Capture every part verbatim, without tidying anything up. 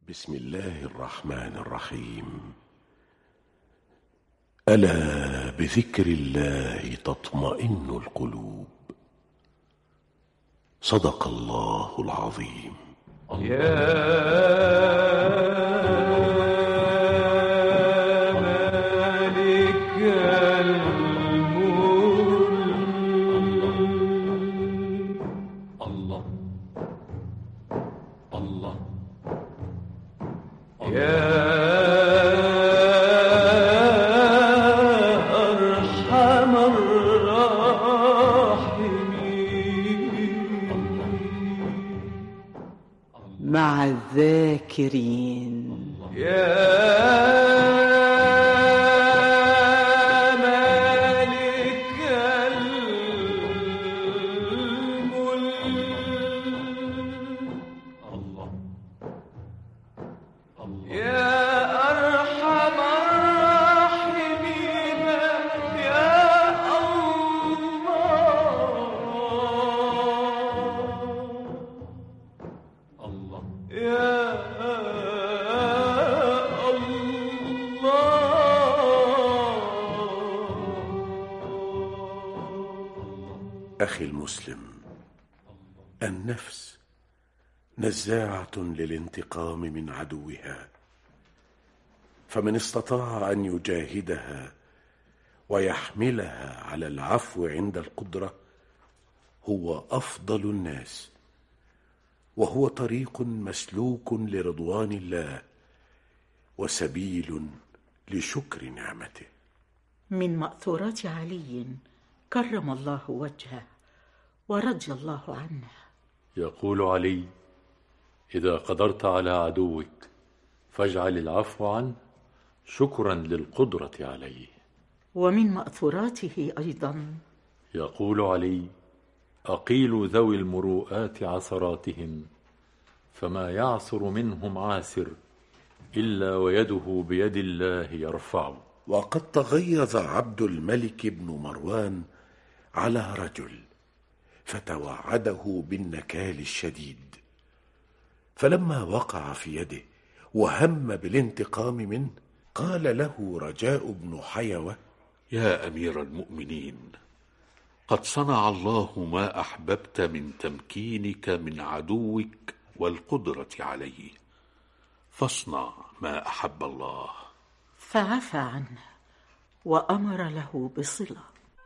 بسم الله الرحمن الرحيم. ألا بذكر الله تطمئن القلوب. صدق الله العظيم. يا مع الذاكرين. يا مالك الملك يا أرحم الراحمين يا الله يا أخي المسلم، النفس نزاعة للانتقام من عدوها، فمن استطاع أن يجاهدها ويحملها على العفو عند القدرة هو أفضل الناس، وهو طريق مسلوك لرضوان الله وسبيل لشكر نعمته. من مأثورات علي كرم الله وجهه ورضي الله عنه. يقول علي: إذا قدرت على عدوك فاجعل العفو عنه شكرا للقدرة عليه. ومن مأثوراته أيضا يقول علي: أقيل ذوي المروءات عثراتهم، فما يعثر منهم عاثر إلا ويده بيد الله يرفعه. وقد تغيظ عبد الملك بن مروان على رجل فتوعده بالنكال الشديد، فلما وقع في يده وهم بالانتقام منه قال له رجاء بن حيوة: يا أمير المؤمنين، قد صنع الله ما أحببت من تمكينك من عدوك والقدرة عليه، فاصنع ما أحب الله. فعفى عنه وأمر له بصلة.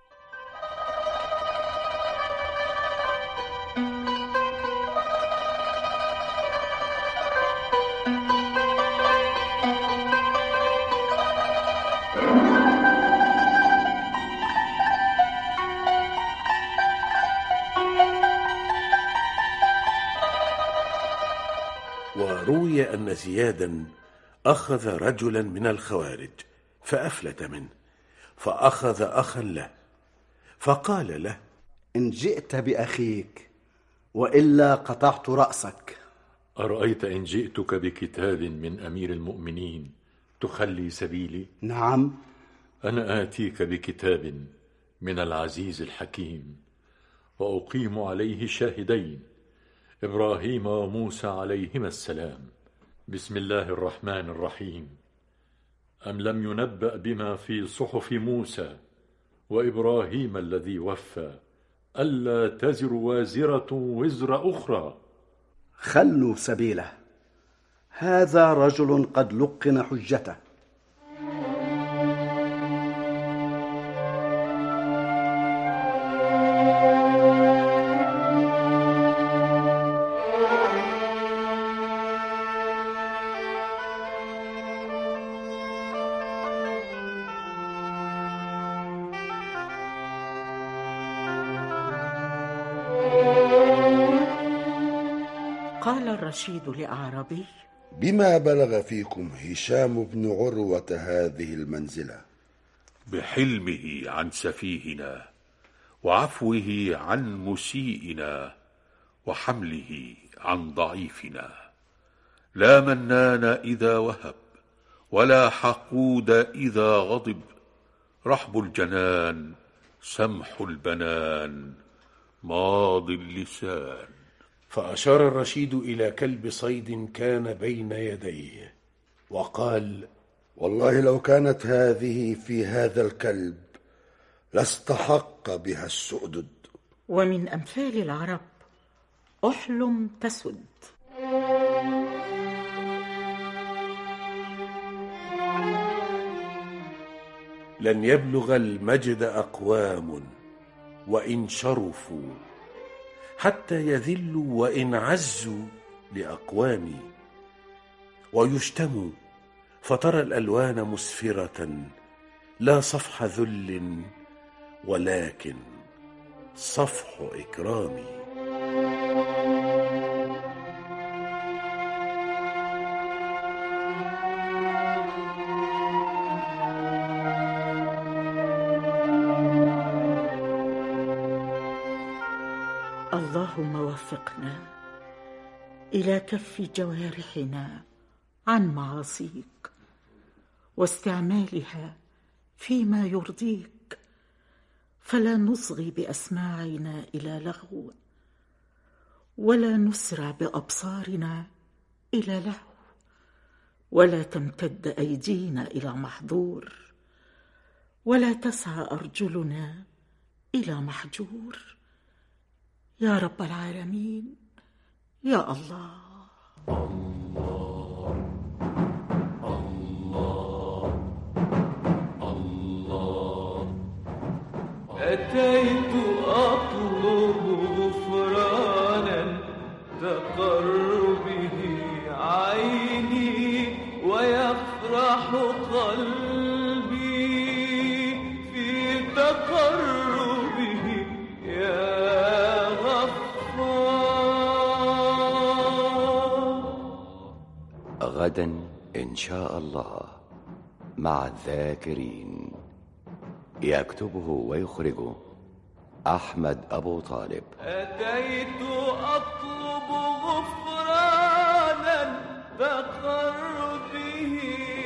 وروي أن زيادا أخذ رجلا من الخوارج فأفلت منه، فأخذ أخا له فقال له: إن جئت بأخيك وإلا قطعت رأسك. أرأيت إن جئتك بكتاب من أمير المؤمنين تخلي سبيلي؟ نعم، أنا آتيك بكتاب من العزيز الحكيم، وأقيم عليه شاهدين، إبراهيم وموسى عليهما السلام. بسم الله الرحمن الرحيم. أم لم ينبأ بما في صحف موسى وإبراهيم الذي وفى ألا تزر وازرة وزر أخرى. خلوا سبيله، هذا رجل قد لقن حجته. قال الرشيد لأعرابي: بما بلغ فيكم هشام بن عروة هذه المنزلة؟ بحلمه عن سفيهنا، وعفوه عن مسيئنا، وحمله عن ضعيفنا. لا منان إذا وهب، ولا حقود إذا غضب. رحب الجنان، سمح البنان، ماضي اللسان. فأشار الرشيد إلى كلب صيد كان بين يديه وقال: والله لو كانت هذه في هذا الكلب لاستحق بها السؤدد. ومن أمثال العرب أحلم تسد. لن يبلغ المجد أقوام وإن شرفوا حتى يذلوا وإن عزوا لأقوام، ويشتموا فترى الألوان مسفرة لا صفح ذل ولكن صفح إكرام. اللهم وفقنا إلى كف جوارحنا عن معاصيك واستعمالها فيما يرضيك، فلا نصغي بأسماعنا إلى لغو ولا نسرع بأبصارنا إلى لهو، ولا تمتد أيدينا إلى محظور، ولا تسعى أرجلنا إلى محجور، يا رب العالمين يا الله. الله الله الله. أتيت أطلب غفرانا تقر به عيني ويفرح قلبي في تقربه يا غدا إن شاء الله مع الذاكرين. يكتبه ويخرجه أحمد أبو طالب. أتيت أطلب غفرانا تقر به